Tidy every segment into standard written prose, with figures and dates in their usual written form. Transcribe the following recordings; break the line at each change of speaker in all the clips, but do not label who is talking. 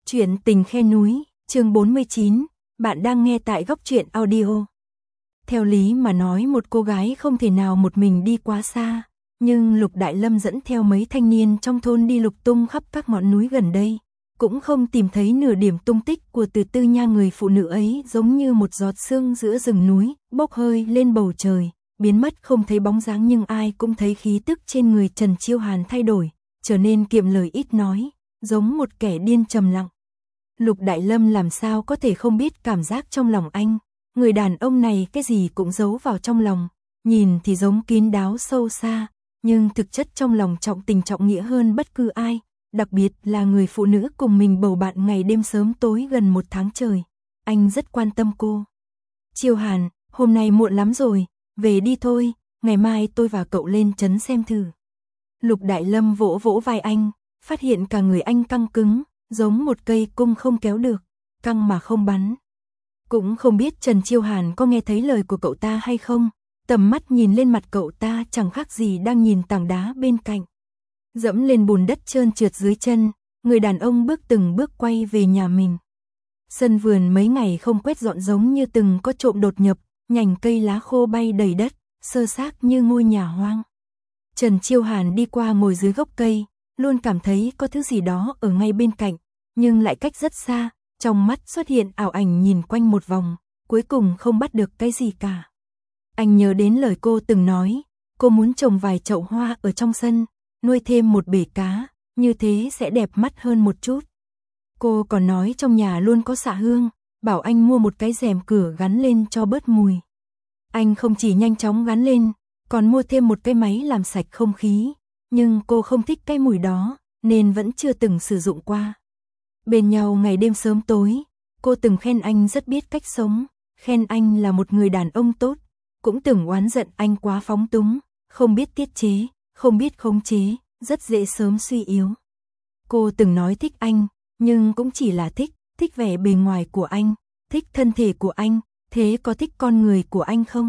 Chuyện tình khe núi, chương 49, bạn đang nghe tại Góc Truyện Audio. Theo lý mà nói một cô gái không thể nào một mình đi quá xa, nhưng Lục Đại Lâm dẫn theo mấy thanh niên trong thôn đi lục tung khắp các ngọn núi gần đây, cũng không tìm thấy nửa điểm tung tích của Từ Tư Nha. Người phụ nữ ấy giống như một giọt sương giữa rừng núi, bốc hơi lên bầu trời, biến mất không thấy bóng dáng, nhưng ai cũng thấy khí tức trên người Trần Chiêu Hàn thay đổi, trở nên kiệm lời ít nói, giống một kẻ điên trầm lặng. Lục Đại Lâm làm sao có thể không biết cảm giác trong lòng anh, người đàn ông này cái gì cũng giấu vào trong lòng, nhìn thì giống kín đáo sâu xa, nhưng thực chất trong lòng trọng tình trọng nghĩa hơn bất cứ ai, đặc biệt là người phụ nữ cùng mình bầu bạn ngày đêm sớm tối gần 1 tháng trời. Anh rất quan tâm cô. Chiêu Hàn, hôm nay muộn lắm rồi, về đi thôi, ngày mai tôi và cậu lên trấn xem thử. Lục Đại Lâm vỗ vỗ vai anh, phát hiện cả người anh căng cứng, giống một cây cung không kéo được, căng mà không bắn. Cũng không biết Trần Chiêu Hàn có nghe thấy lời của cậu ta hay không, tầm mắt nhìn lên mặt cậu ta chẳng khác gì đang nhìn tảng đá bên cạnh. Dẫm lên bùn đất trơn trượt dưới chân, người đàn ông bước từng bước quay về nhà mình. Sân vườn mấy ngày không quét dọn giống như từng có trộm đột nhập, nhành cây lá khô bay đầy đất, sơ xác như ngôi nhà hoang. Trần Chiêu Hàn đi qua ngồi dưới gốc cây, luôn cảm thấy có thứ gì đó ở ngay bên cạnh, nhưng lại cách rất xa, trong mắt xuất hiện ảo ảnh nhìn quanh một vòng, cuối cùng không bắt được cái gì cả. Anh nhớ đến lời cô từng nói, cô muốn trồng vài chậu hoa ở trong sân, nuôi thêm một bể cá, như thế sẽ đẹp mắt hơn một chút. Cô còn nói trong nhà luôn có xạ hương, bảo anh mua một cái rèm cửa gắn lên cho bớt mùi. Anh không chỉ nhanh chóng gắn lên, còn mua thêm một cái máy làm sạch không khí, nhưng cô không thích cái mùi đó, nên vẫn chưa từng sử dụng qua. Bên nhau ngày đêm sớm tối, cô từng khen anh rất biết cách sống, khen anh là một người đàn ông tốt, cũng từng oán giận anh quá phóng túng, không biết tiết chế, không biết khống chế, rất dễ sớm suy yếu. Cô từng nói thích anh, nhưng cũng chỉ là thích vẻ bề ngoài của anh, thích thân thể của anh, thế có thích con người của anh không?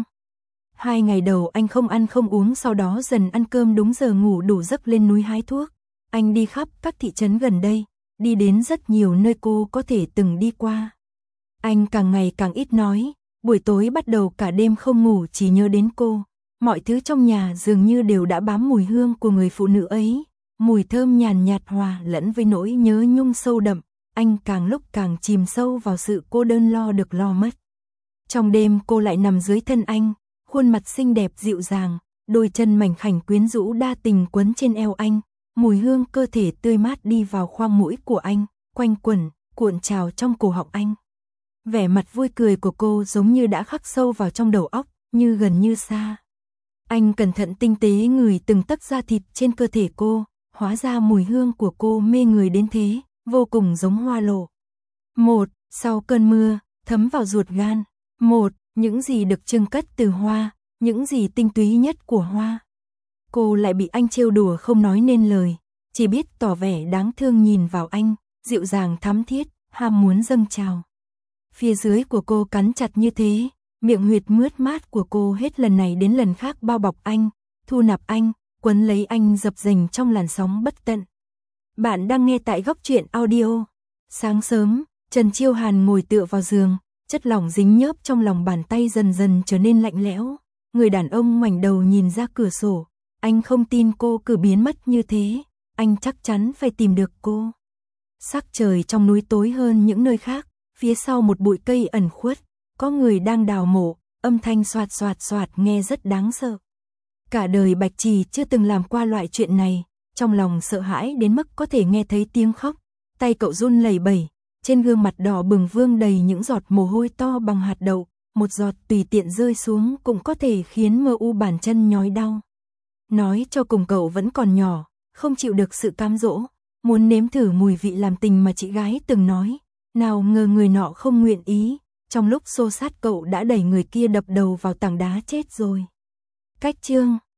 2 ngày đầu anh không ăn không uống, sau đó dần ăn cơm đúng giờ, ngủ đủ giấc, lên núi hái thuốc. Anh đi khắp các thị trấn gần đây, đi đến rất nhiều nơi cô có thể từng đi qua. Anh càng ngày càng ít nói, buổi tối bắt đầu cả đêm không ngủ chỉ nhớ đến cô. Mọi thứ trong nhà dường như đều đã bám mùi hương của người phụ nữ ấy, mùi thơm nhàn nhạt hòa lẫn với nỗi nhớ nhung sâu đậm. Anh càng lúc càng chìm sâu vào sự cô đơn lo được lo mất. Trong đêm cô lại nằm dưới thân anh, khuôn mặt xinh đẹp dịu dàng, đôi chân mảnh khảnh quyến rũ đa tình quấn trên eo anh, mùi hương cơ thể tươi mát đi vào khoang mũi của anh, quanh quẩn, cuộn trào trong cổ họng anh. Vẻ mặt vui cười của cô giống như đã khắc sâu vào trong đầu óc, như gần như xa. Anh cẩn thận tinh tế ngửi từng tấc da thịt trên cơ thể cô, hóa ra mùi hương của cô mê người đến thế, vô cùng giống hoa lộ. Một, sau cơn mưa, thấm vào ruột gan. Một, những gì được trưng cất từ hoa, những gì tinh túy nhất của hoa. Cô lại bị anh trêu đùa không nói nên lời, chỉ biết tỏ vẻ đáng thương nhìn vào anh, dịu dàng thắm thiết, ham muốn dâng trào. Phía dưới của cô cắn chặt như thế, miệng huyệt mướt mát của cô hết lần này đến lần khác bao bọc anh, thu nạp anh, quấn lấy anh dập dềnh trong làn sóng bất tận. Bạn đang nghe tại Góc Truyện Audio. Sáng sớm, Trần Chiêu Hàn ngồi tựa vào giường, chất lỏng dính nhớp trong lòng bàn tay dần dần trở nên lạnh lẽo. Người đàn ông ngoảnh đầu nhìn ra cửa sổ, anh không tin cô cứ biến mất như thế, anh chắc chắn phải tìm được cô. Sắc trời trong núi tối hơn những nơi khác, phía sau một bụi cây ẩn khuất, có người đang đào mộ, âm thanh xoạt xoạt xoạt nghe rất đáng sợ. Cả đời Bạch Trì chưa từng làm qua loại chuyện này, trong lòng sợ hãi đến mức có thể nghe thấy tiếng khóc, tay cậu run lẩy bẩy, trên gương mặt đỏ bừng vương đầy những giọt mồ hôi to bằng hạt đậu, một giọt tùy tiện rơi xuống cũng có thể khiến mơ u bàn chân nhói đau. Nói cho cùng cậu vẫn còn nhỏ, không chịu được sự cám dỗ, muốn nếm thử mùi vị làm tình mà chị gái từng nói, nào ngờ người nọ không nguyện ý, trong lúc xô sát cậu đã đẩy người kia đập đầu vào tảng đá chết rồi. Cách chương